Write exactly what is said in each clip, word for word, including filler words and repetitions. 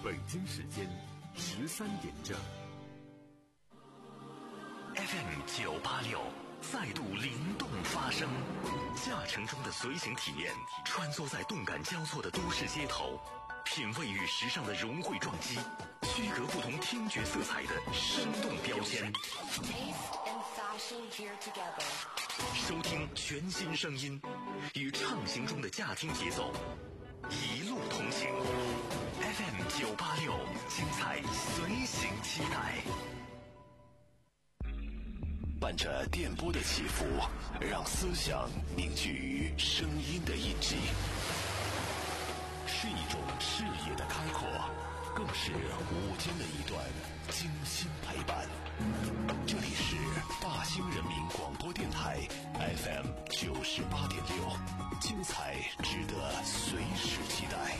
北京时间十三点整。 F M 九八六再度灵动发声，驾乘中的随行体验，穿梭在动感交错的都市街头，品味与时尚的融汇撞击，区隔不同听觉色彩的生动标签。收听全新声音，与畅行中的驾听节奏，一路同行。F M 九八六，精彩随行期待。 伴着电波的起伏，让思想凝聚于声音的印记，是一种视野的开阔，更是午间的一段精心陪伴。这里是大兴人民广播电台 F M 九十八点六，精彩值得随时期待。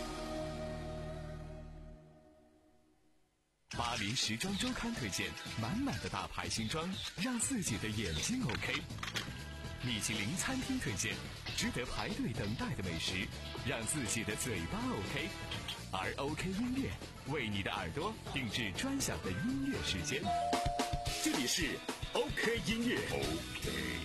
巴黎时装周刊推荐满满的大牌新装，让自己的眼睛 OK。米其林餐厅推荐值得排队等待的美食，让自己的嘴巴 OK。而 OK 音乐为你的耳朵定制专享的音乐时间。这里是 OK 音乐 OK。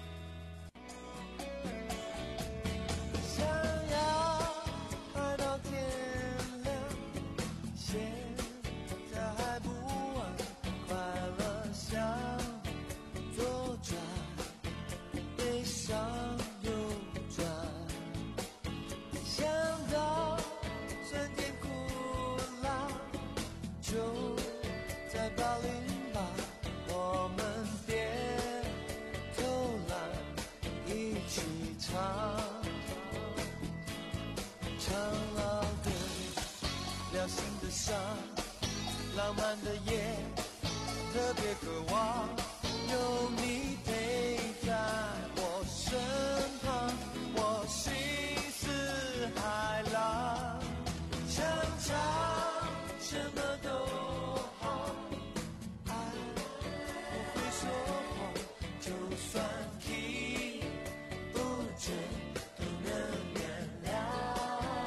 浪漫的夜，特别渴望有你陪在我身旁，我心似海浪，想唱什么都好，爱不会说谎，就算听不准都能原谅。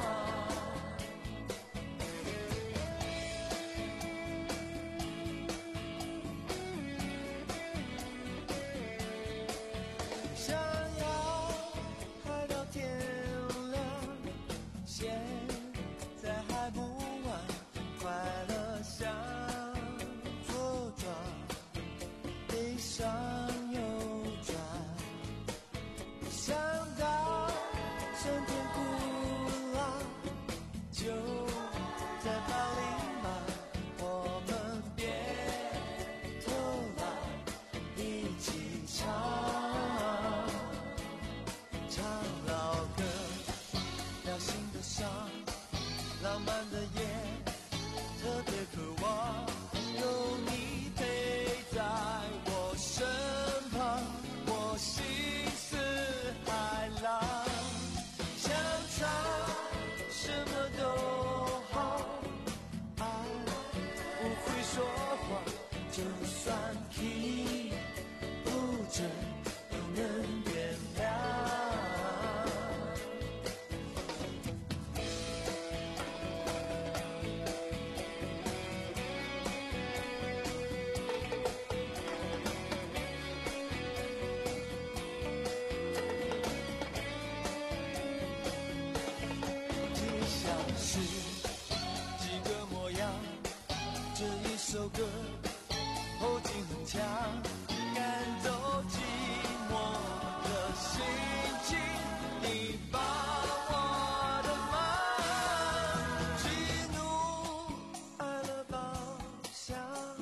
浪漫的夜，特别渴望有你陪在我身旁，我心似海浪，想唱什么都好，爱不会说谎，就算听不准都能原谅。这首歌后劲很强，赶走寂寞的心情，你帮我的忙，喜怒哀乐报响，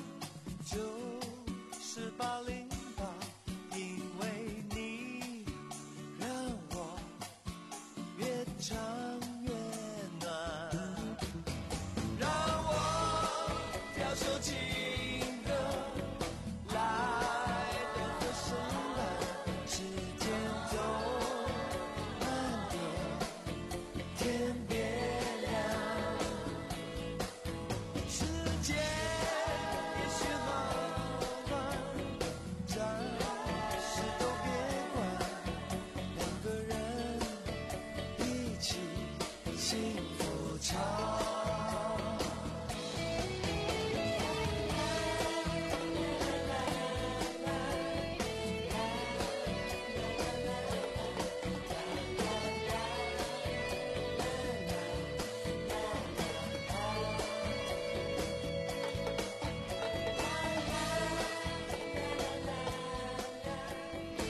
就是八零八，因为你让我越唱越暖，让我跳首情歌来的和声来，时间走慢点，天别亮，世界也许好玩，暂时都别管，两个人一起幸福唱。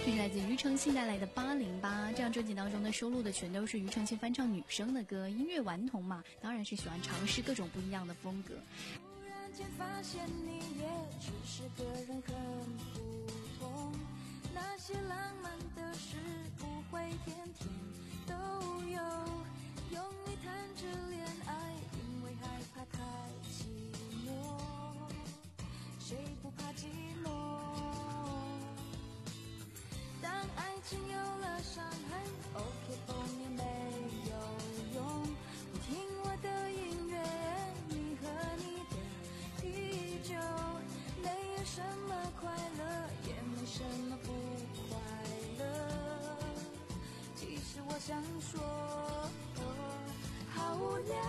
这是来自庾澄庆带来的八零八，这张专辑当中呢收录的全都是庾澄庆翻唱女生的歌，音乐顽童嘛，当然是喜欢尝试各种不一样的风格。 突然间发现你也只是个人很普通，那些浪漫的事不会天天都有，用力谈着恋爱，因为害怕太寂寞，谁不怕寂寞？当爱情有了伤痕 ，OK 碰也没有用。我听我的音乐，你喝你的啤酒，没有什么快乐，也没什么不快乐。其实我想说，好无聊，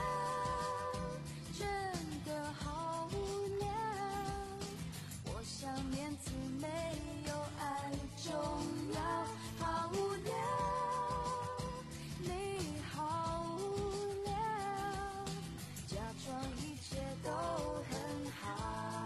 真的好无聊。我想面子没有爱重要，好无聊，你好无聊，假装一切都很好。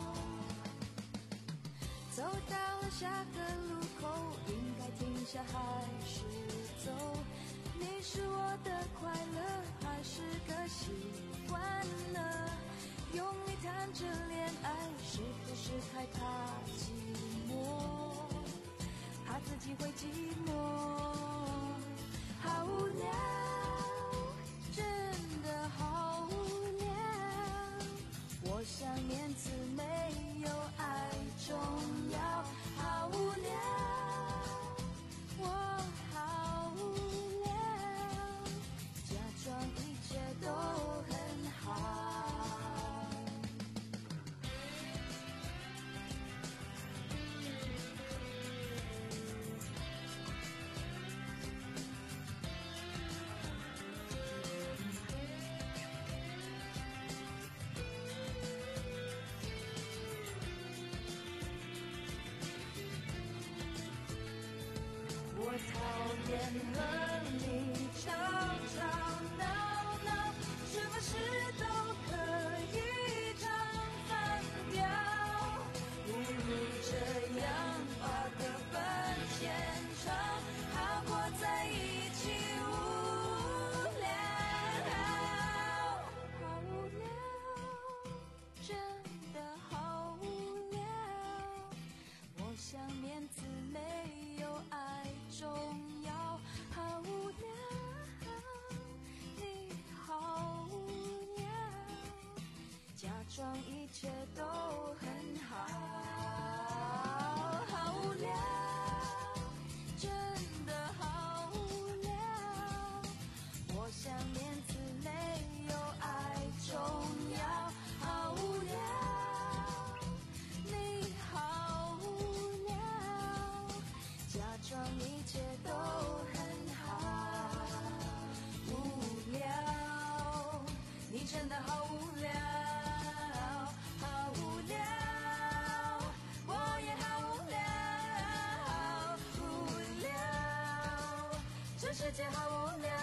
走到了下个路口，应该停下还是走？你是我的快乐，还是个习惯呢？用力谈着恋爱，是不是太怕寂寞？怕自己会寂寞，好无聊，真的好无聊。我想面子没有爱重要，好无聊，我好无聊，假装一切都很好。我讨厌和你吵吵闹闹，什么事都可以唱反调，不如这样把歌本牵长，好过在一起无聊，好无聊，真的好无聊。我想面子没有爱重要，好无聊，你好无聊，假装一切都很好，好无聊，真的好无聊。我想面子没有爱重要，好无聊，你好无聊，假装一切都很好，无聊，你真的好无聊，好无聊，我也好无聊，无聊，这世界好无聊。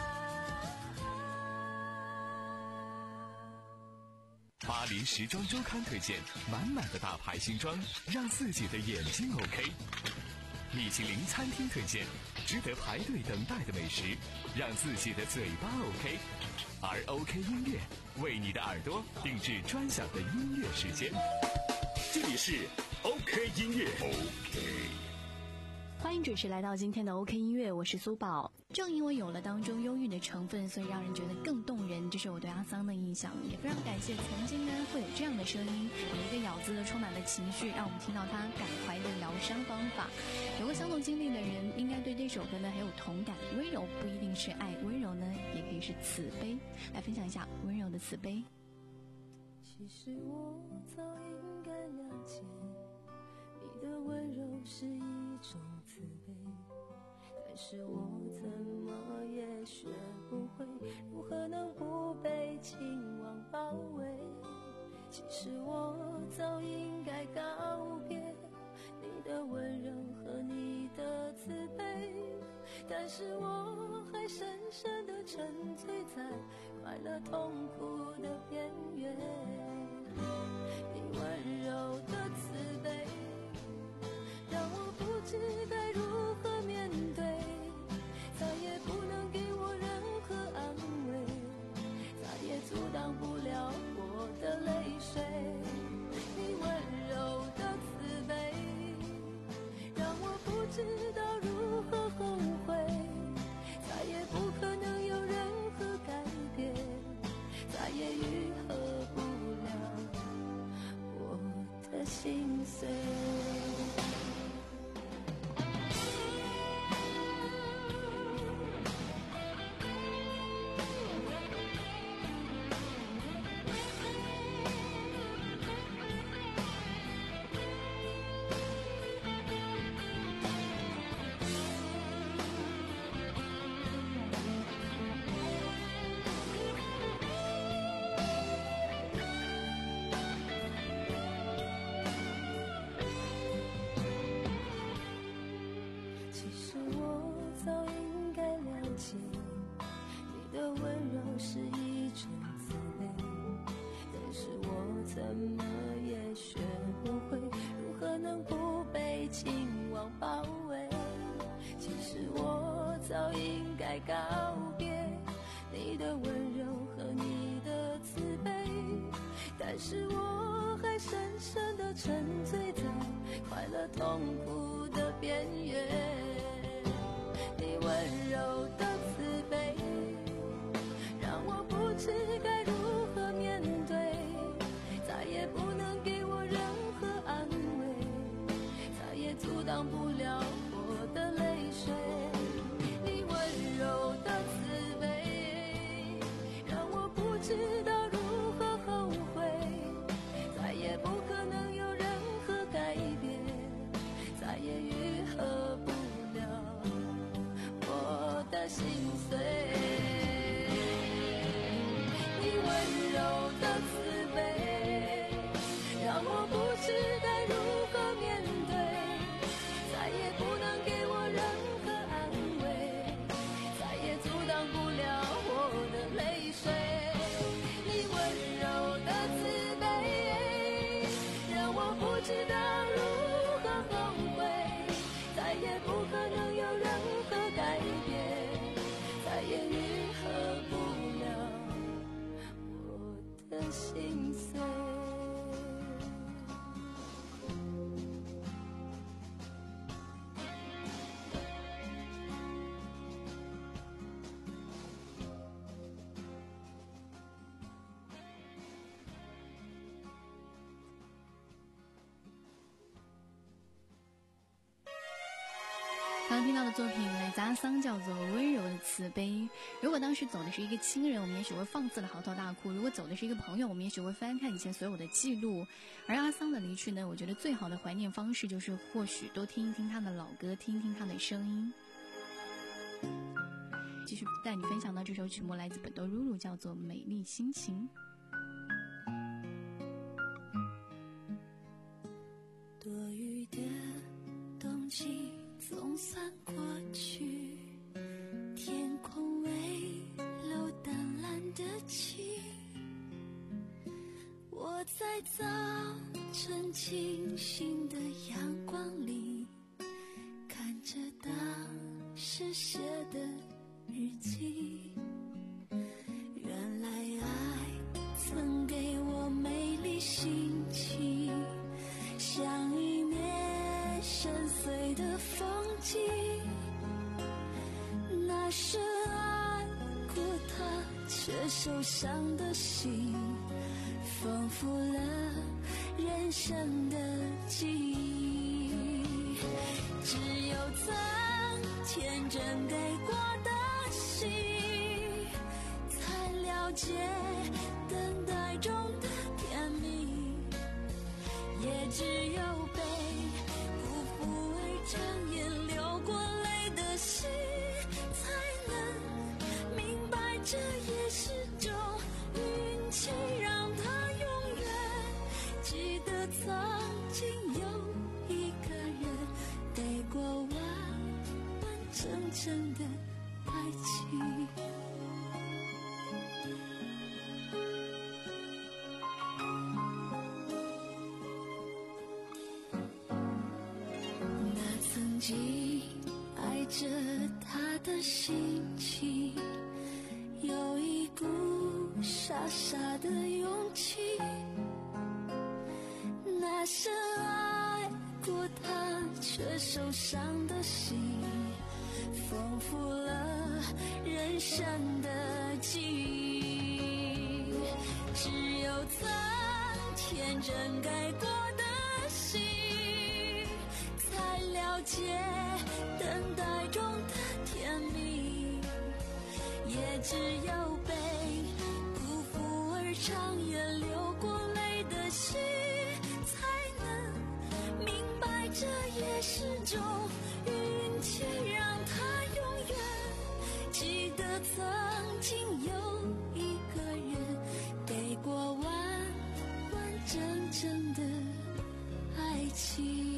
巴黎时装周刊推荐满满的大牌新装，让自己的眼睛 OK。米其林餐厅推荐值得排队等待的美食，让自己的嘴巴 OK。而 OK 音乐为你的耳朵定制专享的音乐时间。 这里是 OK 音乐 OK。 欢迎准时来到今天的 OK 音乐，我是苏宝。正因为有了当中忧郁的成分，所以让人觉得更动人，这是我对阿桑的印象。也非常感谢曾经呢会有这样的声音，有一个咬字充满了情绪，让我们听到他感怀的疗伤方法。有过相同经历的人应该对这首歌呢很有同感。温柔不一定是爱，温柔呢也可以是慈悲。来分享一下温柔的慈悲。 其实我早应该了解，你的温柔是一种慈悲，但是我怎么也学不会如何能不被情网包围。其实我早应该告别你的温柔和你的慈悲，但是我还深深地沉醉在快乐痛苦的边缘。你温柔的慈悲让我不知该如挡不了我的泪水。你温柔的慈悲，让我不知道如何后悔，再也不可能有任何改变，再也愈合不了我的心碎。是一种滋味，但是我怎么也学不会如何能不被情网包围。其实我早应该告别你的温柔和你的慈悲，但是我还深深地沉醉在快乐痛苦的边缘。你温柔的慈悲，我不知该如何面对，再也不能给我任何安慰，再也阻挡不了我的泪水。你温柔的慈悲，让我不知道如何后悔，再也不可能有任何改变，再也愈合不了我的心碎。我不知该如何面对，再也不能给我任何安慰，再也阻挡不了我的泪水。你温柔的慈悲，让我不知道如何后悔，再也不可能有任何改变，再也愈合不了我的心碎。 刚刚听到的作品来自阿桑，叫做《温柔的慈悲》。如果当时走的是一个亲人，我们也许会放肆的嚎啕大哭；如果走的是一个朋友，我们也许会翻看以前所有的记录。而阿桑的离去呢，我觉得最好的怀念方式就是或许多听一听他的老歌，听一听他的声音。继续带你分享到这首曲目，来自本多露露，叫做《美丽心情》。 多余的冬季总算过去，天空微露淡蓝的晴，我在早晨清新的阳光里，看着当时写的日记。原来爱曾给我美丽心情，像一面深邃的风景。那深爱过他却受伤的心，丰富了人生的记忆。只有曾天真给过的心，才了解等待中的甜蜜。也只有被辜负而长眼流过泪的心，才能明白这也是种运气，让他永远记得曾经有一个人给过完完整整的爱情。曾经爱着他的心情，有一股傻傻傻的勇气，那深爱过他却受伤的心，丰富了人生的记忆。只有曾天真改过的心，才了解等待中的甜蜜，也只有被辜负而长夜流过泪的心，才能明白这也是种运气，让他永远记得曾经有一个人给过完完整整的爱情。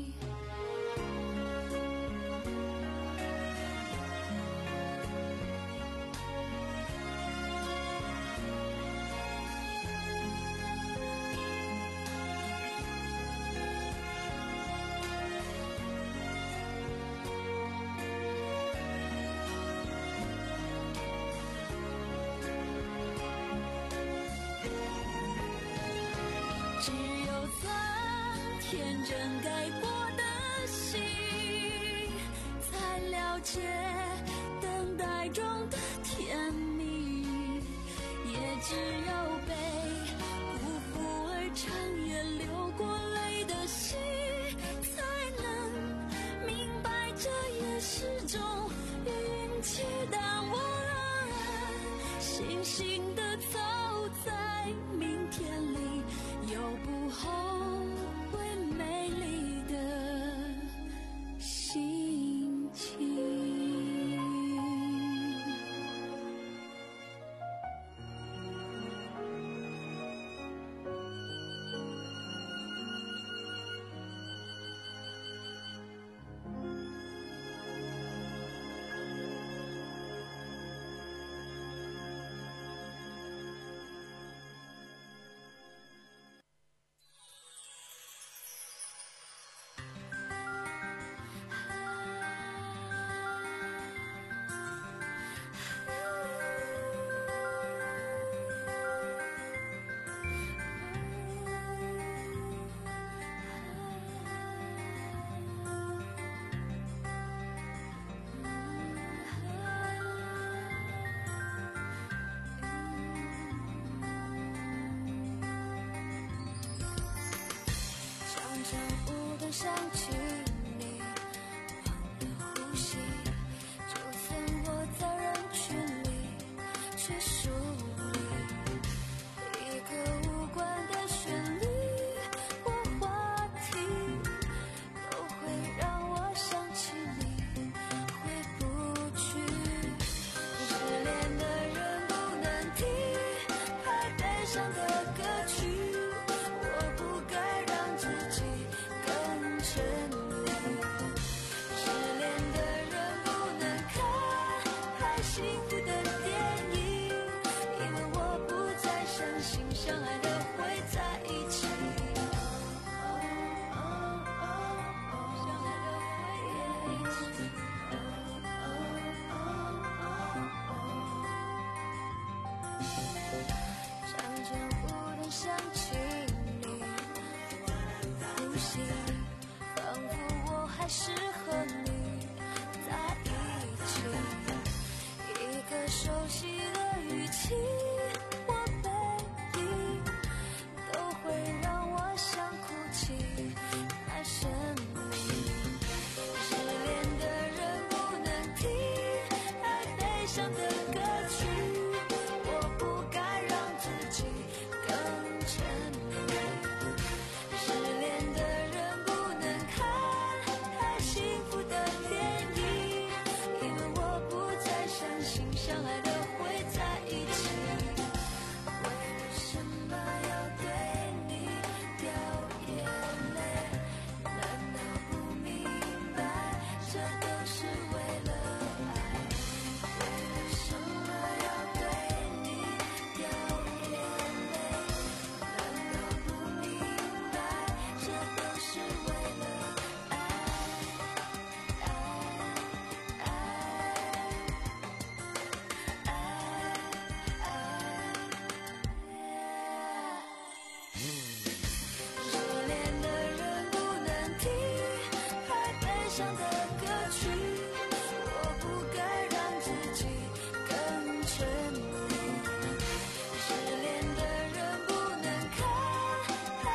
只有曾天真改过的心，才了解等待中的甜蜜，也只有被辜负而长夜流过泪的心，才能明白这也是种运气。当我悻悻地走在明天里，有不后悔美丽的心情。想起你，忘了呼吸，就算我在人群里，却疏离一个无关的旋律或话题，都会让我想起你，回不去。失恋的人不能听太悲伤的歌曲，我不该让自己更沉溺。失恋的人不能看太幸福的电影，因为我不再相信相爱的会在一起。相爱的会一起。常常不能想起你，呼吸，仿佛我还是和你在一起。一个熟悉的语气，我 baby，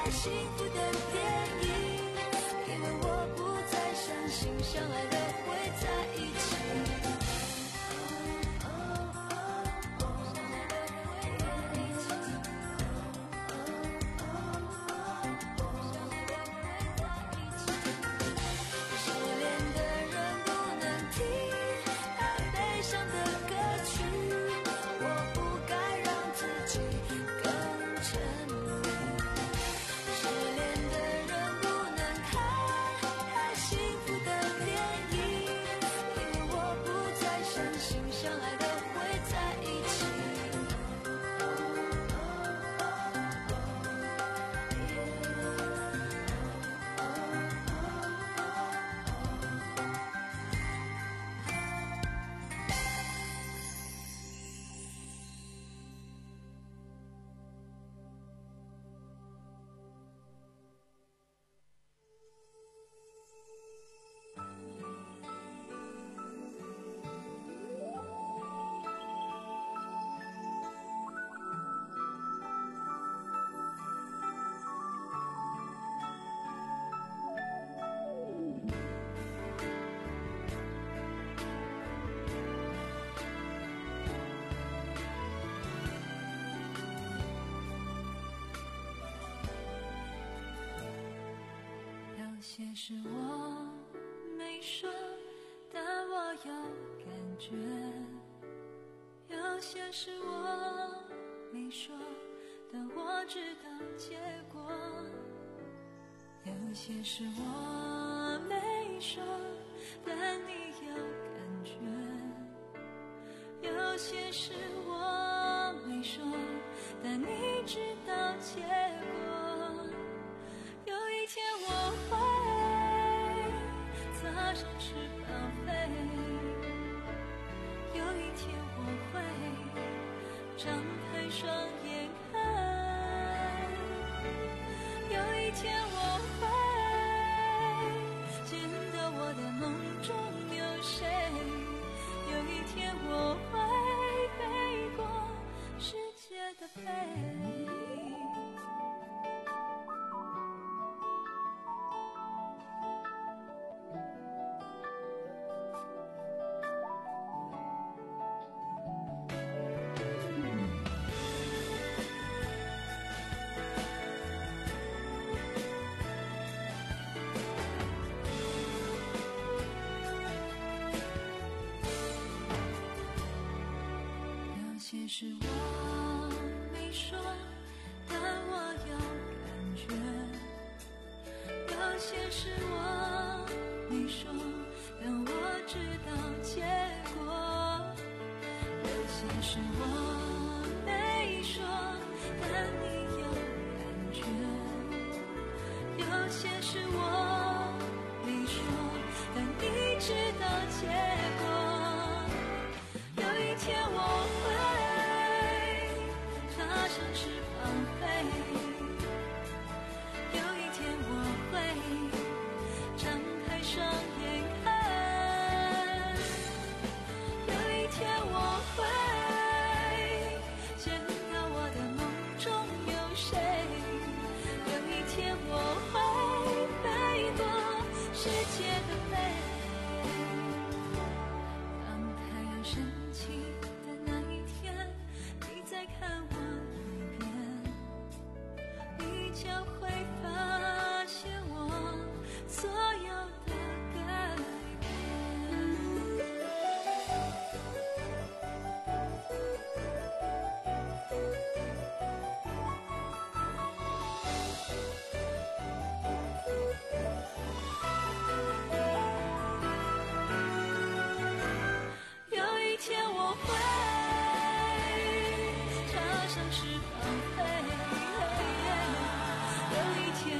太幸福的电影，因为我不再相信相爱的会在一起。有些事我没说，但我有感觉；有些事我没说，但我知道结果；有些事我没说，但你有感觉；有些事我没说，但你知道结果。有一天我会踏上翅膀飞，有一天我会张开双眼看，有一天我会见到我的梦中有谁，有一天我会飞过世界的背。有些事我没说，但我有感觉；有些事我没说，但我知道结果；有些事我没说，但你有感觉；有些事我没说，但你知道结果。有一天我踏上翅膀飞，有一天我会张开双眼看，有一天我会见到我的梦中有谁，有一天我会飞过世界的背。当太阳升起的那一天，你再看我一遍，你将会发现我所有的改变。有一天我会踏上翅膀飞，有一天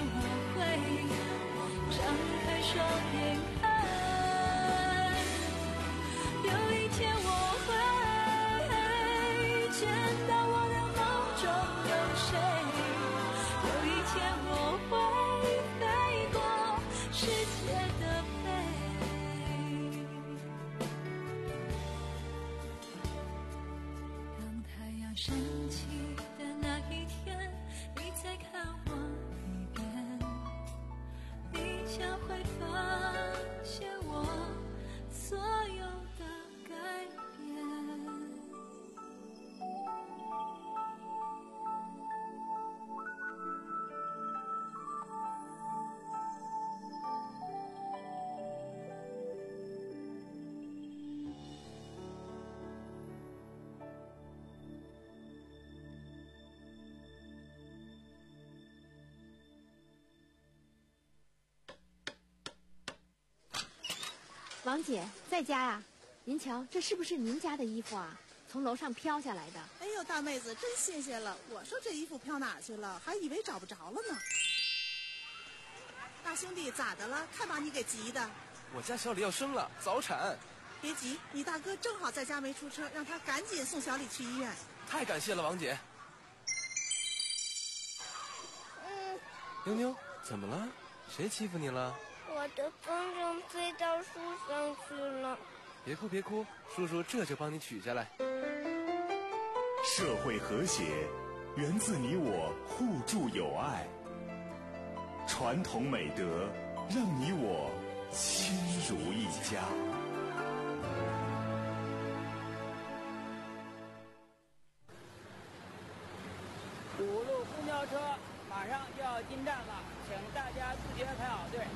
王姐在家呀？您瞧，这是不是您家的衣服啊？从楼上飘下来的。 哎呦，大妹子真新鲜了！我说这衣服飘哪去了，还以为找不着了呢。大兄弟咋的了？看把你给急的。 我家小李要生了，早产。 别急，你大哥正好在家没出车，让他赶紧送小李去医院。 太感谢了，王姐。 嗯， 妞妞，怎么了？谁欺负你了？ 我的风筝飞到树上去了。 别哭别哭，叔叔这就帮你取下来。 社会和谐源自你我互助友爱，传统美德让你我亲如一家。 五路公交车马上就要进站了，请大家自觉排好队。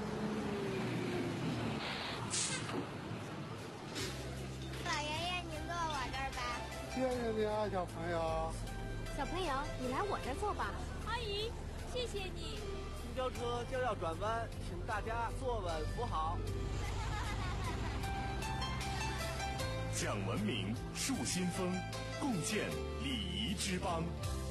老爷爷，您坐我这儿吧。 谢谢你啊，小朋友。 小朋友，你来我这儿坐吧。 阿姨，谢谢你。 公交车就要转弯，请大家坐稳扶好。 讲文明，树新风，共建礼仪之邦。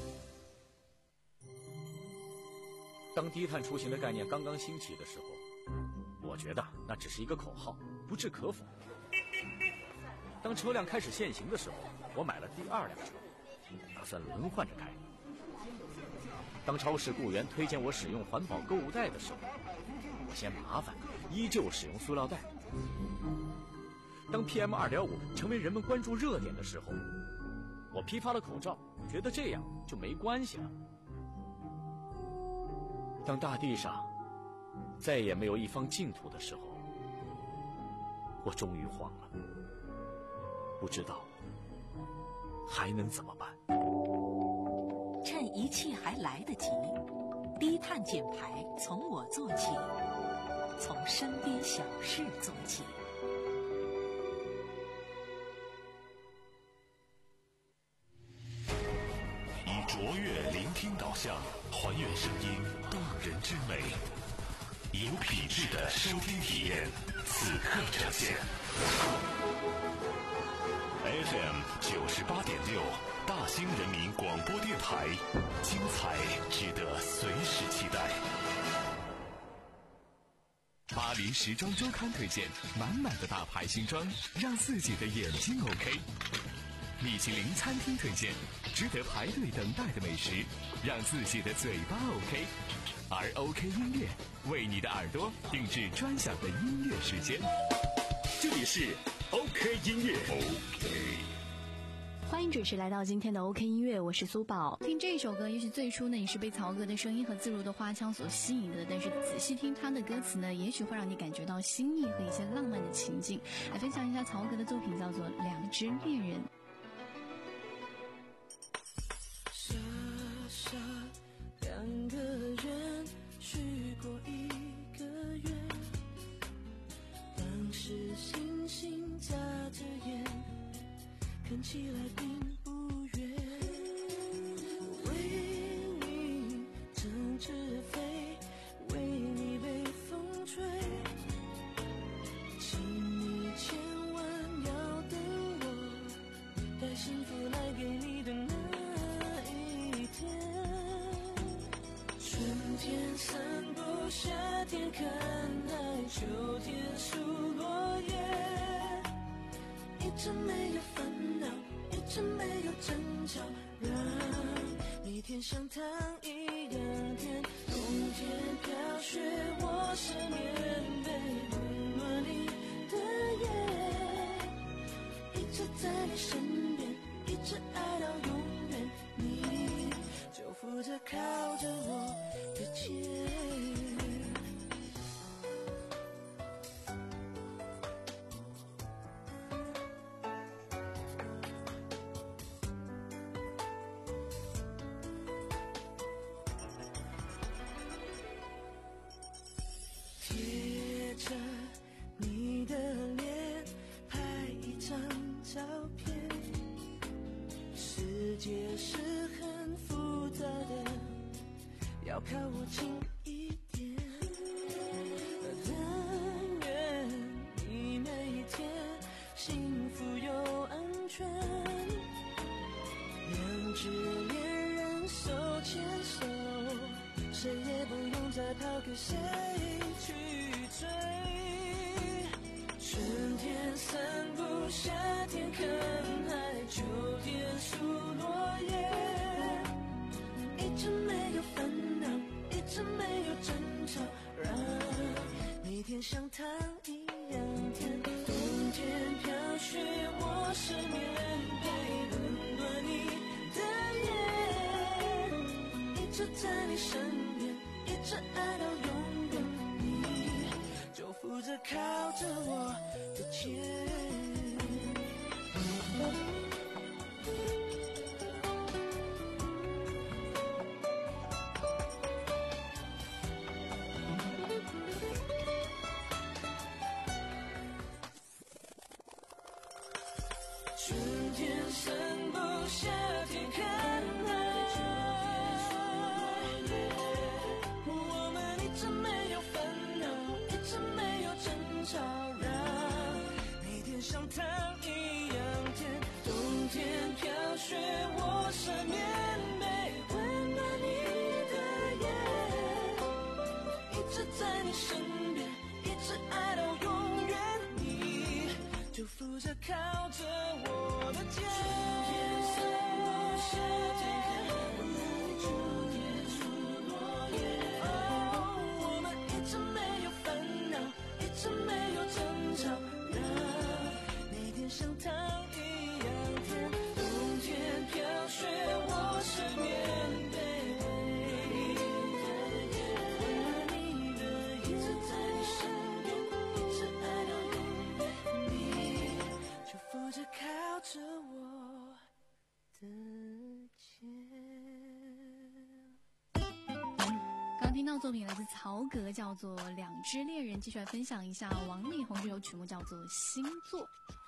当低碳出行的概念刚刚兴起的时候，我觉得那只是一个口号，不置可否。当车辆开始限行的时候，我买了第二辆车，打算轮换着开。当超市雇员推荐我使用环保购物袋的时候，我嫌麻烦，依旧使用塑料袋。当 P M 二点五 成为人们关注热点的时候，我批发了口罩，觉得这样就没关系了。当大地上再也没有一方净土的时候，我终于慌了，不知道还能怎么办。 趁一切还来得及，低碳减排从我做起，从身边小事做起。 以卓越聆听导向，还原声音动人之美，有品质的收听体验，此刻呈现。F M 九十八点六，大兴人民广播电台，精彩值得随时期待。 巴黎时装周刊推荐满满的大牌新装，让自己的眼睛 OK。米其林餐厅推荐值得排队等待的美食，让自己的嘴巴 OK。而 OK 音乐为你的耳朵定制专享的音乐时间，这里是 OK 音乐。 OK， 欢迎准时来到今天的 OK 音乐，我是苏宝。听这首歌，也许最初呢你是被曹格的声音和自如的花腔所吸引的，但是仔细听他的歌词呢，也许会让你感觉到心意和一些浪漫的情境。来分享一下曹格的作品，叫做《两只恋人》。 傻傻两个人许过一个愿，当时星星眨着眼，看起来并不远。为你整只飞，为你被风吹，请你千万要等我，带幸福来给你的那一天。春天散步，夏天看海，秋天数落叶，一直没有烦恼，一直没有争吵，让每天像糖一样甜。冬天飘雪，我是棉被，温暖你的夜，一直在你身边，一直爱到永远，你就负责靠着我的肩。贴着你的脸，拍一张照片。世界是很复杂的，要靠我近一点。但愿你手牵手，谁也不用再逃给谁去追。春天散步，夏天看海，秋天数落叶。一直没有烦恼，一直没有争吵，让每天像糖一样甜。冬天飘雪，我是棉被，温暖你的眼，一直在你身边，一直爱到永远，你就负责靠着我的肩。春天散步，夏天看海，我们一直没有烦恼，一直没有争吵，让每天像糖一样甜。冬天飘雪，我是棉被，温暖你的眼，一直在你身边，一直爱到永远，你就负责靠着我的肩。春天散步，夏天看海，秋天数落叶。我们一直没有烦恼，一直没有争吵，让每天像糖一样甜。冬天飘雪，我是棉被，温暖你的眼，一直在你身边，一直爱到永远，你就负责靠着我的肩。 刚听到作品来自曹格，叫做《两只恋人》，继续来分享一下王力宏这首曲目，叫做《星座》。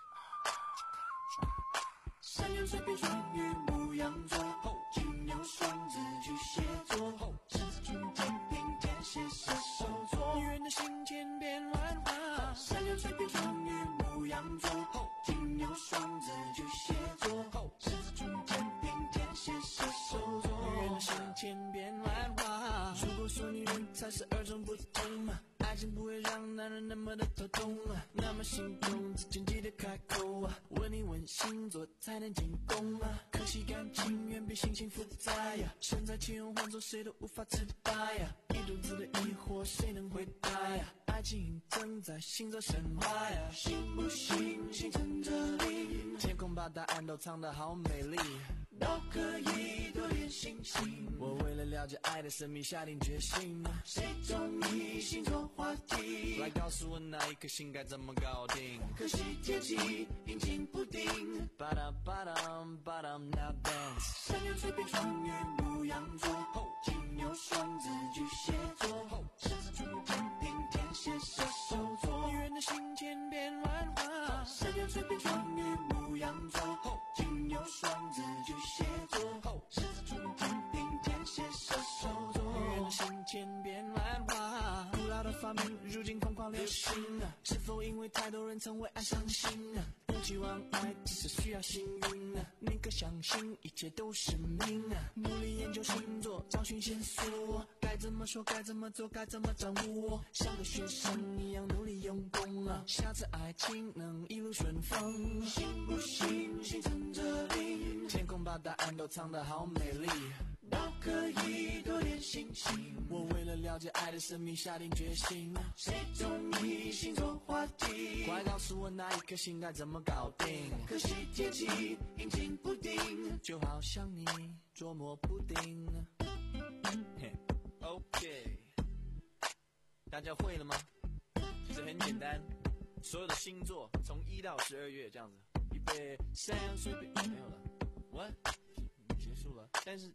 山羊、水瓶、双鱼、牧羊座，金牛、双子、巨蟹座，狮子、处女、天平、天蝎、射手座。女人的心千变万化。山羊、水瓶、双鱼、牧羊座，金牛、双子、巨蟹座，狮子、处女、天平、天蝎、射手座。女人的心千变万化。如果说女人才是二种不同嘛，爱情不会让男人那么的头痛啊。那么心动之前记得开口啊，问你问星座才能进攻啊。可惜感情远比心情复杂呀，现在情容换作谁都无法自拔呀。一肚子的疑惑谁能回答呀？爱情正在行走神话呀。信不信星辰这里，天空把答案都藏得好美丽，都可以多点星星。我为了了解爱的神秘下定决心，谁中意星座话题，来告诉我那一颗心该怎么搞定。可惜天气阴晴不定，巴达巴达巴达 now dance。山羊、水瓶、双鱼、牧羊座，金牛、双子、巨蟹座，狮子、处女、天平、天蝎、射手座。女人的心千变万化。山羊、水瓶、双鱼、牧羊座，金牛、双子、巨蟹座，狮子、处女、天平、天蝎、射手座。女人的心千变万化。古老的发明如今疯狂流行啊，是否因为太多人曾为爱伤心啊？不期望爱只是需要幸运啊，宁可相信一切都是命啊。努力研究星座，找寻线索，该怎么说，该怎么做，该怎么掌握，像个学生一样努力用功啊。下次爱情能一路顺风，信不信星辰这里，天空把答案都藏得好美丽，都可以多点星星。我为了了解爱的神秘下定决心，谁中意星座话题，快告诉我那一颗心该怎么搞定。可惜天气阴晴不定，就好像你捉摸不定。OK， 大家会了吗？其实很简单，所有的星座从一到十二月这样子，预备山羊、水瓶，没有了 ，what 结束了，但是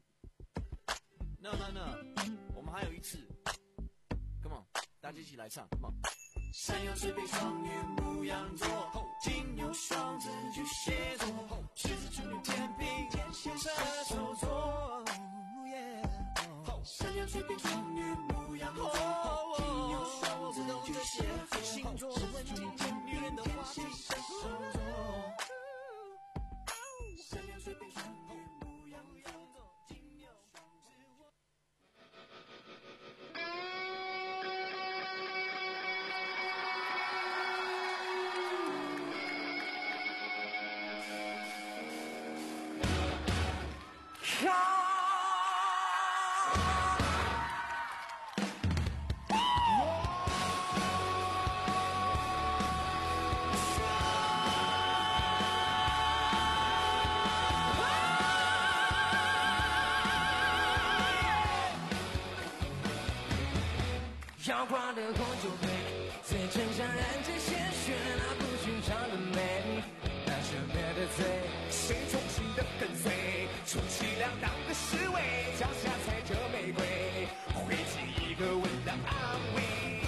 no no no， 我们还有一次 ，come on， 大家一起来唱 ，come on。山羊、水瓶、双鱼、牧羊座，金牛、双子、巨蟹座，狮子、处女、天平、天蝎、射手座。山羊、水瓶、双鱼、牧羊座，金牛、双子、巨蟹座，星座问题，女人的话题，射手座。山羊、水瓶、双鱼、牧羊座，金牛、双摇晃的红酒杯，嘴唇上染着鲜血，那不寻常的美，那赦免的罪，谁重新的跟随，出气两档的侍卫，脚下踩着玫瑰，回敬一个吻的安慰。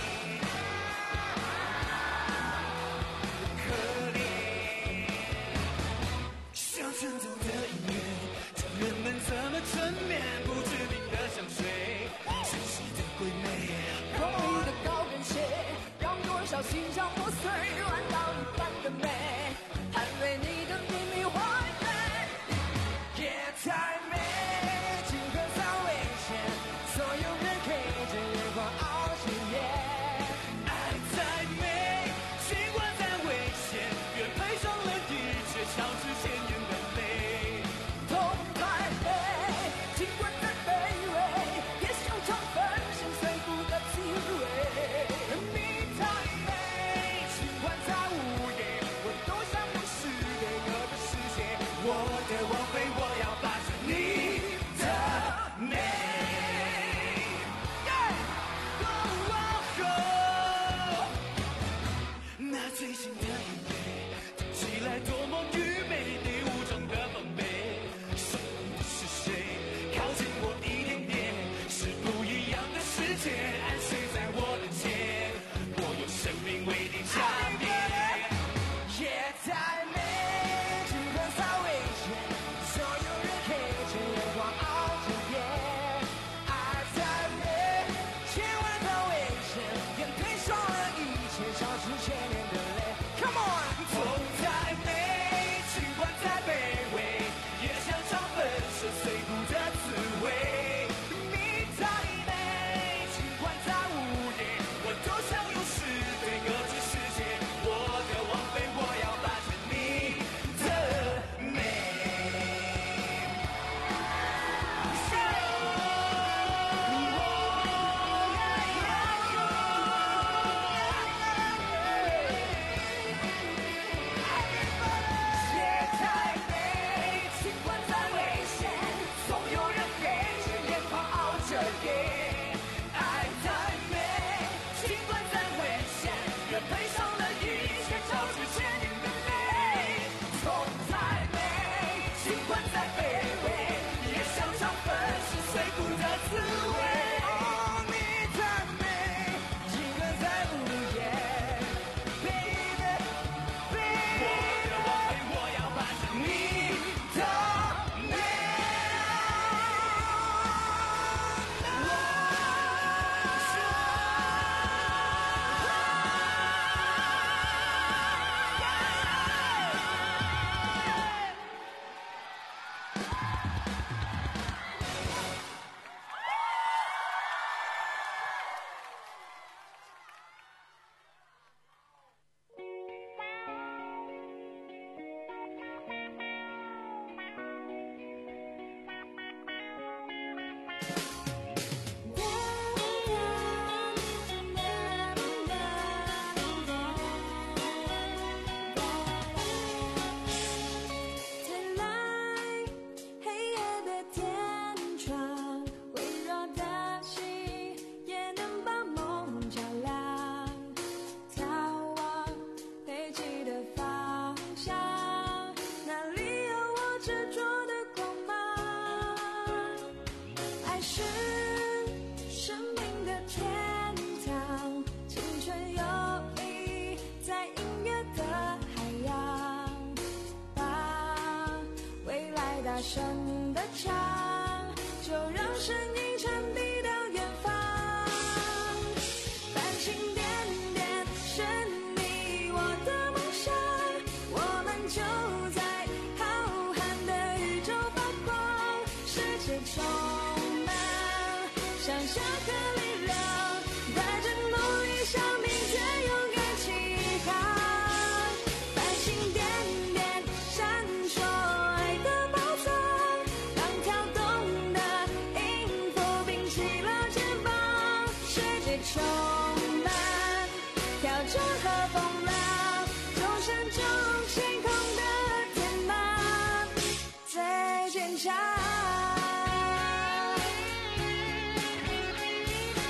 可怜，像沉重的音乐，叫人们怎么沉眠，不知名的香水，熟悉的鬼魅。空里的高跟鞋，让多少心肠破碎，乱到一半的美，捍卫你的秘密花园，也太美，尽可再危险，所有人可以着眼光傲气耶，爱再美，尽管再危险，愿赔上了一切，消失鲜艳的泪，痛太美，尽管再卑微，也想尝粉身碎骨的滋味。最新的音乐，听起来多么愚昧，你武装的防备，守护的是谁？靠近我一点点，是不一样的世界，安睡在我的肩，我用生命为你加冕，也太美，尽管再危险，所有人可以着眼光傲着眼，爱太美，千万太危险，眼配上了一切，消失千年的。Come on， 痛再美，尽管再卑微，也想尝粉身碎骨的滋味。你太美，尽管再无言，我都想用诗对歌之世界。我的王妃，我要霸占你的美。大声的唱，就让声音传递到远方。繁星点点是你我的梦想，我们就在浩瀚的宇宙发光。世界充满想象和力量，带着努力向明天勇敢起航。繁星点点闪烁爱的宝藏，当跳动的音符并起了肩膀。世界充满挑战和风浪，众神中星空的天马最坚强。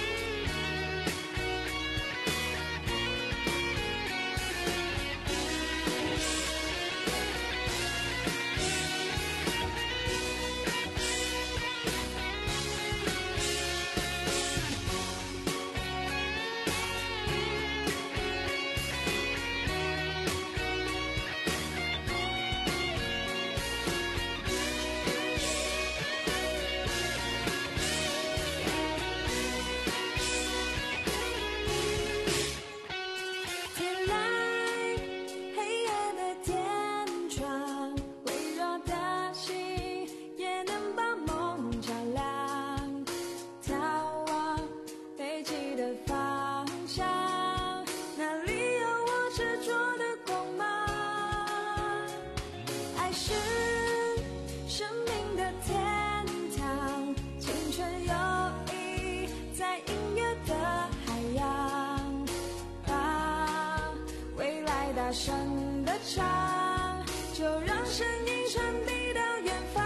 大声的唱，就让声音传递到远方。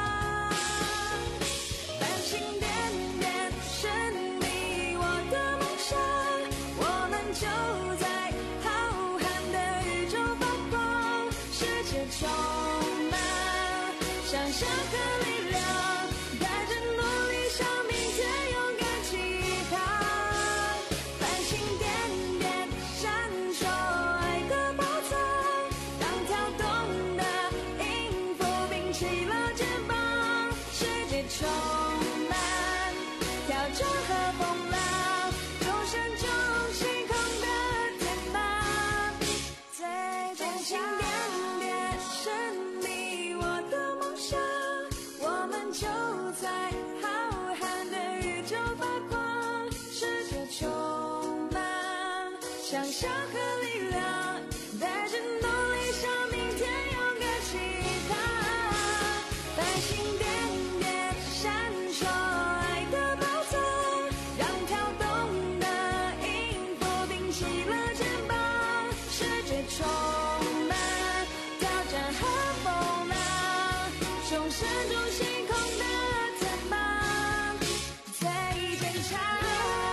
繁星点点是你我的梦想，我们就在浩瀚的宇宙发光，世界充满想象和力量，带着努力向明天勇敢起航。繁星点点闪烁爱的宝藏，当跳动的音符并起了肩膀，世界充满挑战和风浪，众生中星空的天马。在繁星点点是你我的梦想，我们就在浩瀚的宇宙发光，世界充满想象和力量，带着努力向明天勇敢起航。繁星点点闪烁爱的宝藏，让跳动的音符并起了肩膀，世界充满挑战和风浪，众生中星空的天马最坚强。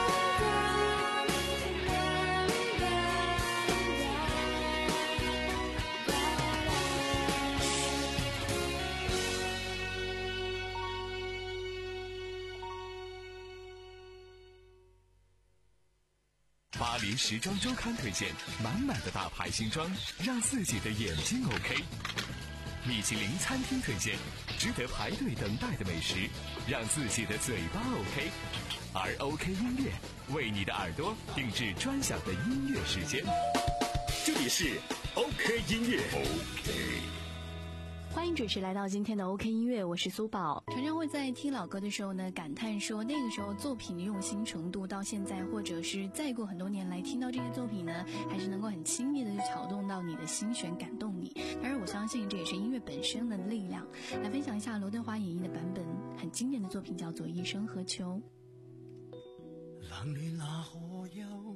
巴黎时装周刊推荐满满的大牌新装，让自己的眼睛 OK。米其林餐厅推荐值得排队等待的美食，让自己的嘴巴 OK。而 OK 音乐为你的耳朵定制专享的音乐时间。 这里是 OK 音乐 OK。 欢迎准时来到今天的 OK 音乐，我是苏宝。常常会在听老歌的时候呢，感叹说那个时候作品的用心程度，到现在或者是再过很多年来听到这些作品呢，还是能够很轻易的就挑动到你的心弦，感动你。当然我相信这也是音乐本身的力量。来分享一下刘德华演绎的版本，很经典的作品叫做《一生何求》。 冷暖那可休，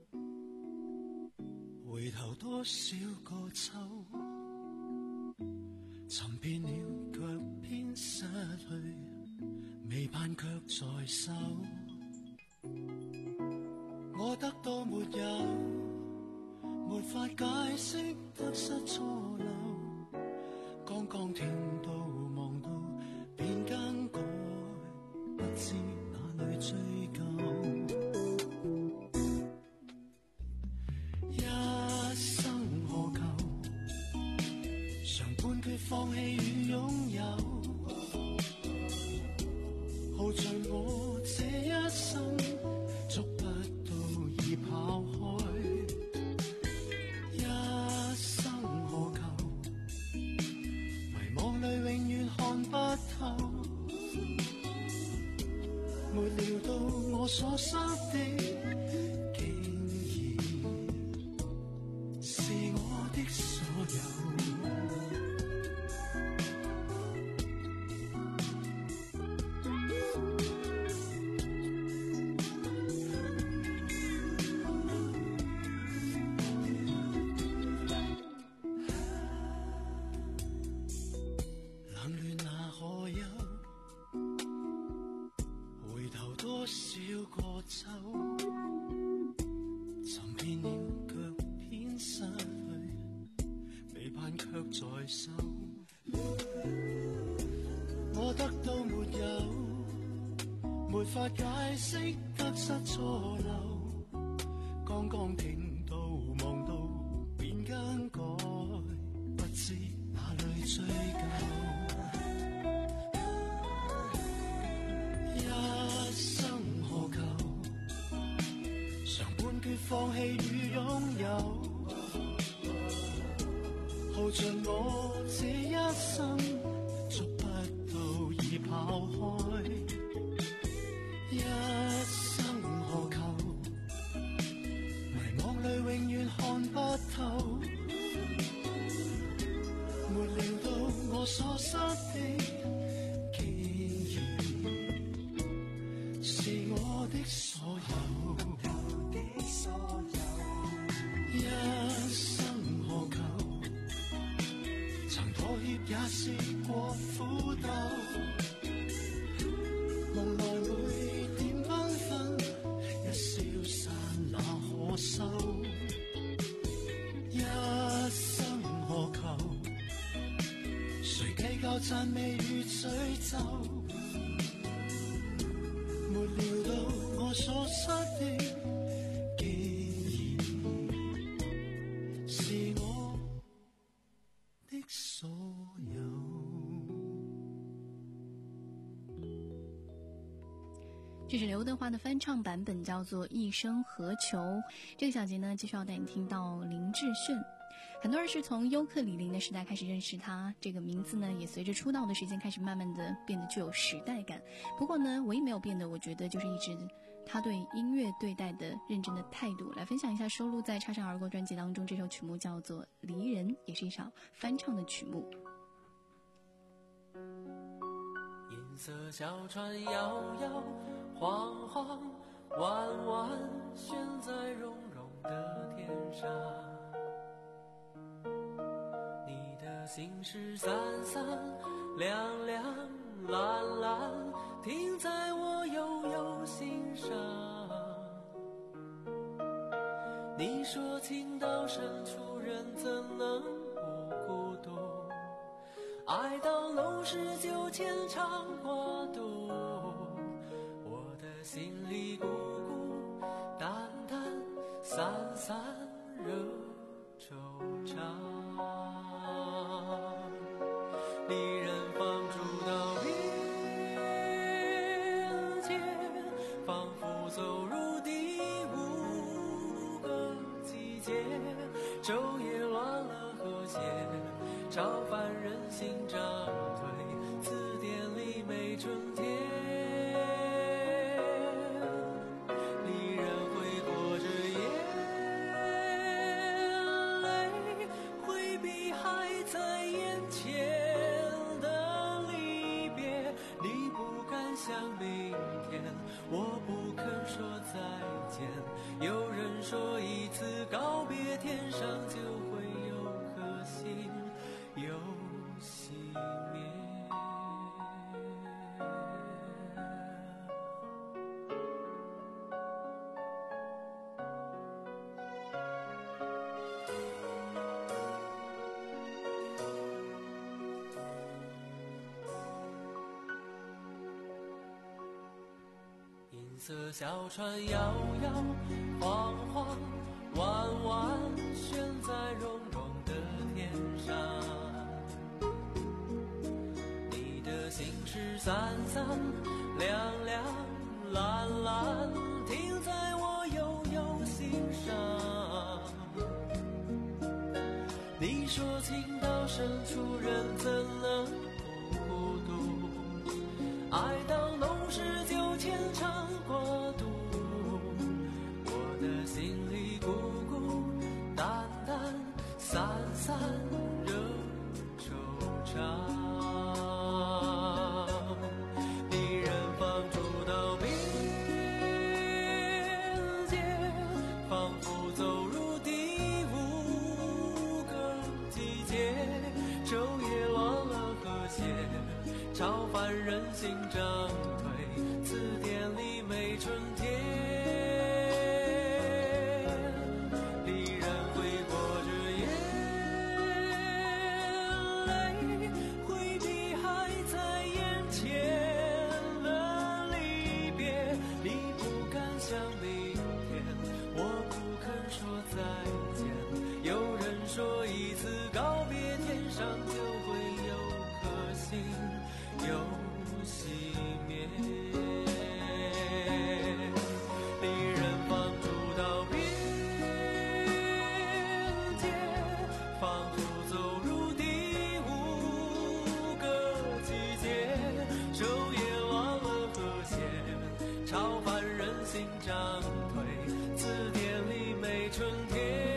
回頭多少個秋，尋遍了卻偏失去，未盼卻在手。我得到沒有，沒法解釋得失錯漏，剛剛聽到望到便更改，不知哪裏追究。一生何求，常半決放棄與擁有，耗盡我這一生，捉不到已跑開。一生何求，迷惘裏永遠看不透，沒料到我所失的竟然是我的所有。冷暖那可休，回頭多少個秋，尋遍了卻偏失去，未盼卻在手。我得到沒有，沒法解釋得失錯漏，剛剛聽到望到便更改，不知哪裏追究。一生何求，常半決放棄與擁有，耗盡我這一生，捉不到已跑開。一生何求，迷惘裏永遠看不透，沒料到我所失的竟然是我的所有。一生何求， 赞美與詛咒，沒料到我所失的竟然是我的所有。 这是刘德华的翻唱版本，叫做《一生何求》。这个小节呢，继续要带你听到林志炫。很多人是从尤克里里的时代开始认识他，这个名字呢，也随着出道的时间开始慢慢的变得具有时代感。不过呢，唯一没有变的，我觉得就是一直他对音乐对待的认真的态度。来分享一下收录在《擦身而过》专辑当中，这首曲目叫做《离人》，也是一首翻唱的曲目。 银色小船摇摇晃晃，弯弯悬在绒绒的天上，你的心事散散亮亮蓝蓝，停在我悠悠心上。你说情到深处人怎能不孤独，爱到浓时就牵肠挂肚，我的心里孤孤单单散散惹惆怅。离人放逐到边界，仿佛走入第五个季节，昼夜乱了和谐，超凡人心涨退，字典里没春天。离人会裹着眼泪，回避还在眼前的离别。你不敢想明天，我不肯说再见。有人说一次告别，天上就会有颗星又熄灭。银色小船摇摇晃晃，弯弯悬在绒绒的天上，你的心事散散亮亮蓝蓝，停在我悠悠心上。你说情到深处人怎能不孤独，爱到浓时就牵肠挂肚，我的心里孤孤单单散散惹惆怅。离人放逐到边界，仿佛走入第五个季节，昼夜乱了和谐，超凡人心涨退，字典里没春天。离人会裹着眼泪，回避还在眼前的离别。你不敢想明天，我不肯说再见。有人说一次告别，天上就会有颗星又熄灭。离人放逐到边界，仿佛走入第五个季节，昼夜乱了和谐，超凡人心涨退，字典里没春天。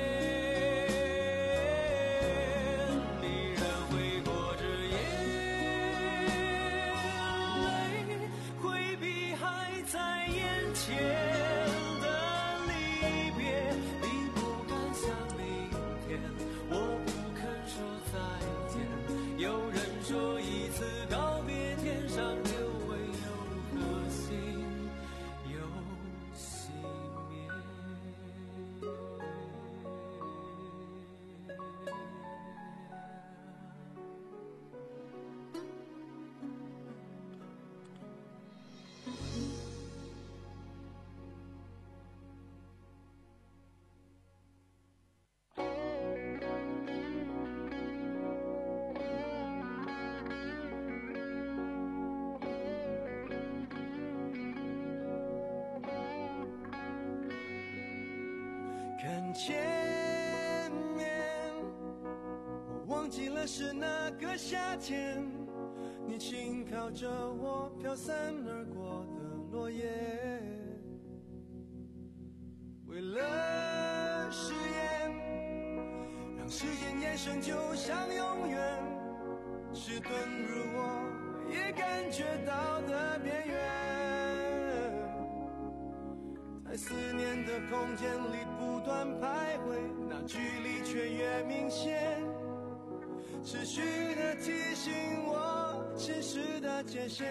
前面，我忘记了是哪个夏天，你轻靠着我飘散而过的落叶。为了誓言，让时间延伸就像永远，是遁入我也感觉到的边缘。在思念的空间里不断徘徊，那距离却越明显，持续的提醒我现实的界限。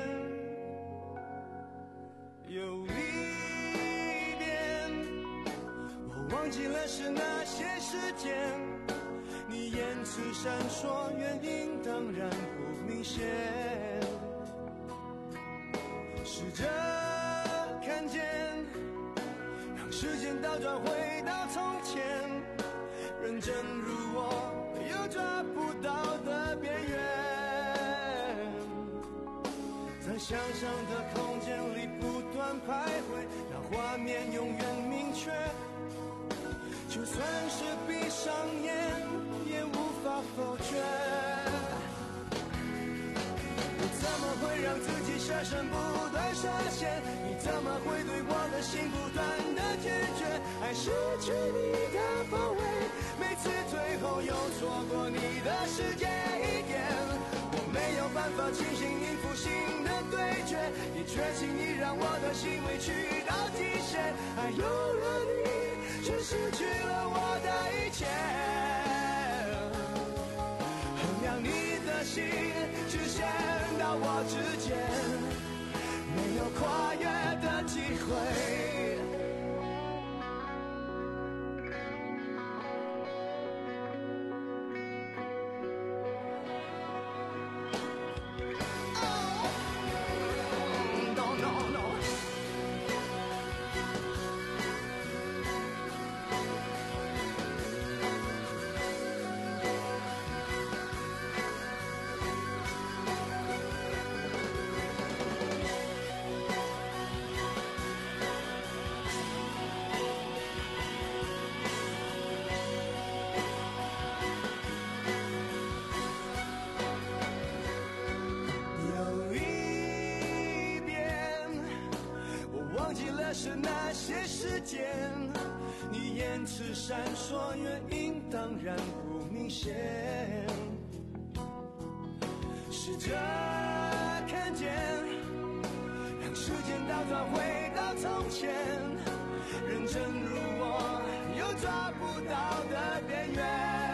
有一遍，我忘记了是哪些时间，你言辞闪烁，原因当然不明显。试着看见，让时间倒转回到从前，认真如我又抓不到的边缘。在想象的空间里不断徘徊，让画面永远明确，就算是闭上眼也无法否决。你怎么会让自己舍身不断设限？你怎么会对我的心不断的拒绝？爱失去你的包围，每次最后又错过你的世界一点。我没有办法清醒应付新的对决，你却轻易让我的心委屈到极限。爱有了你，却失去了我的一切。衡量你的心只限到我之间，没有跨越的机会。是那些时间，你言辞闪烁，原因当然不明显。试着看见，让时间倒转回到从前，认真如我又抓不到的边缘。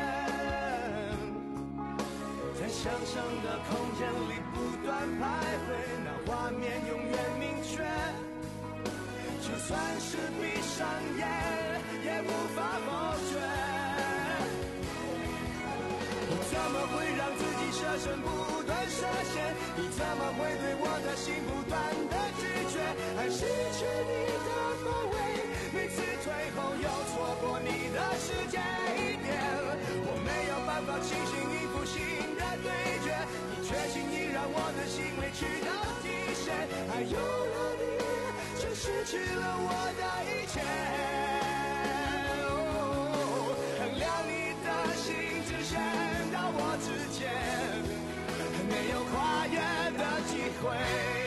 在想象的空间里不断徘徊，那画面永远明确，就算是闭上眼也无法否决。你怎么会让自己舍身不断设限？你怎么会对我的心不断的拒绝？爱失去你的包围，每次退后又错过你的世界一点。我没有办法清醒应付新的对决，你却轻易让我的心委屈到极限。爱有了你，却失去了我的一切。哦，衡量你的心只限到我之间，没有跨越的机会。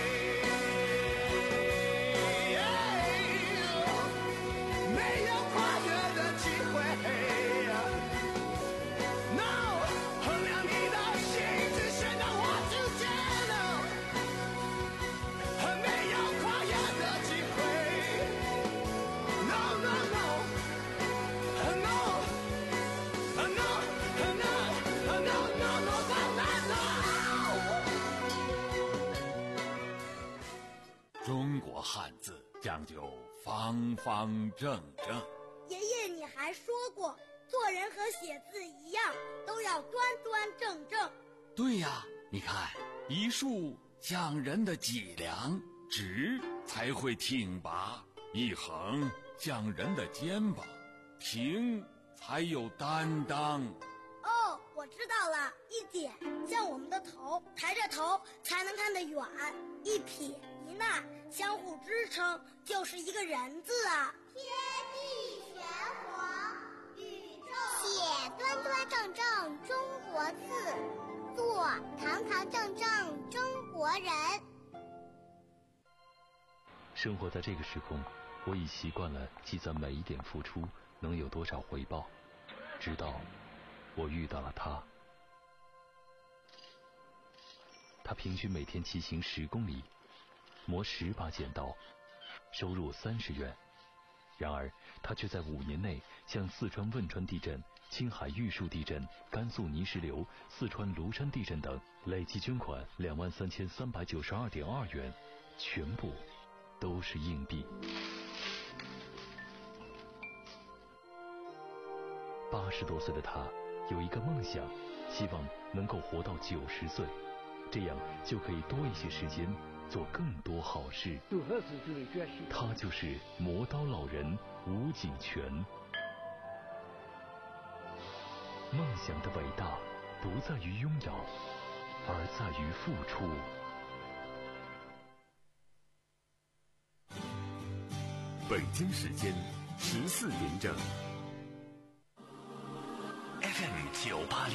中国汉字讲究方方正正。 爷爷，你还说过，做人和写字一样，都要端端正正。 对呀，你看，一竖像人的脊梁，直才会挺拔；一横像人的肩膀，平才有担当。 哦，我知道了，一点像我们的头，抬着头才能看得远；一撇一捺相互支撑，就是一个人字啊。 天地玄黄。 端端正正中国字，做堂堂正正中国人。 生活在这个时空，我已习惯了计算每一点付出能有多少回报，直到我遇到了他。他平均每天骑行十公里，磨十把剪刀，收入三十元。然而他却在五年内向四川汶川地震、青海玉树地震、甘肃泥石流、四川庐山地震等累计捐款两万三千三百九十二点二元，全部都是硬币。八十多岁的他有一个梦想，希望能够活到九十岁，这样就可以多一些时间做更多好事。他就是磨刀老人吴景全。梦想的伟大不在于拥有，而在于付出。 北京时间十四点整。 F M 九八六